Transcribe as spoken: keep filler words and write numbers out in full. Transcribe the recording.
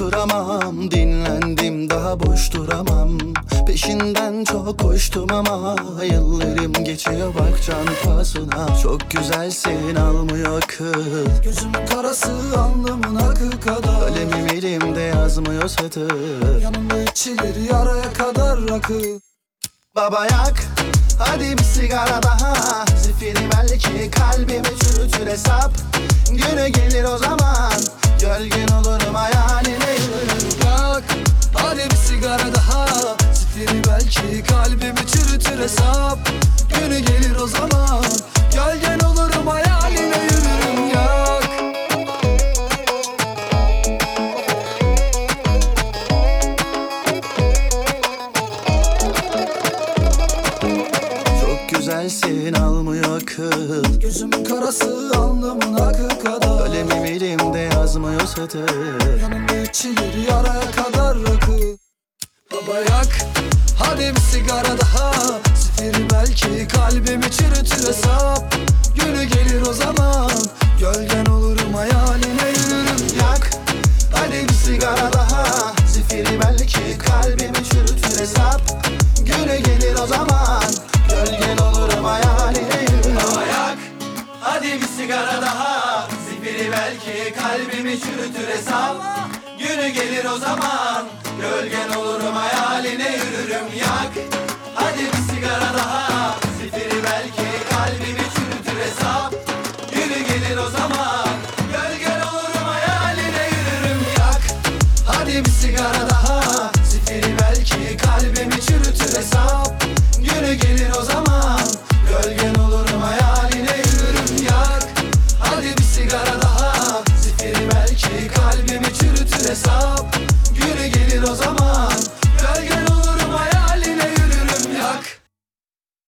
kuramam. Dinlendim, daha boş duramam. Peşinden çok koştum ama yıllarım geçiyor bak can pahasına. Çok güzelsin, almıyor akıl. Gözümün karası alnımın akı kadar. Kalemim elimde, yazmıyor satır. Yanımda içilir yaraya kadar rakı. Baba yak, hadi bir sigara daha. Zifiri belki kalbimi çürütür hesap. Günü gelir o zaman, gölgen olurum hayaline yürürüm. Yak, hadi bir sigara daha. Zifiri belki kalbimi çürütür hesap. Günü gelir o zaman, gölgen olurum hayaline yürürüm. Yak. Çok güzelsin, almıyor akıl. Gözümün karası alnımın akı kadar. Kalemim elimde, yazmıyor satır. Yanımda içilir yaraya kadar rakı. Baba yak, hadi bir sigara daha. Zifiri belki kalbimi çürütür hesap. Günü gelir o zaman, gölgen olurum hayaline yürürüm. Yak, hadi bir sigara daha. Zifiri belki kalbimi çürütür hesap. Günü gelir o zaman, gölgen olurum hayaline yürürüm. Yak, hadi bir sigara daha. Zifiri belki kalbimi çürütür hesap. Günü gelir o zaman, gölgen olurum hayaline yürürüm. Yak, hadi bir sigara daha. Zifiri belki kalbimi çürütür hesap. Günü gelir o zaman, gölgen olurum hayaline yürürüm. Yak, Hadi bir sigara daha. Zifiri belki kalbimi çürütür hesap. Günü gelir o zaman, gölgen olurum hayaline yürürüm. Yak, hadi bir sigara daha. Zifiri belki kalbimi çürütür hesap. Günü gelir o zaman,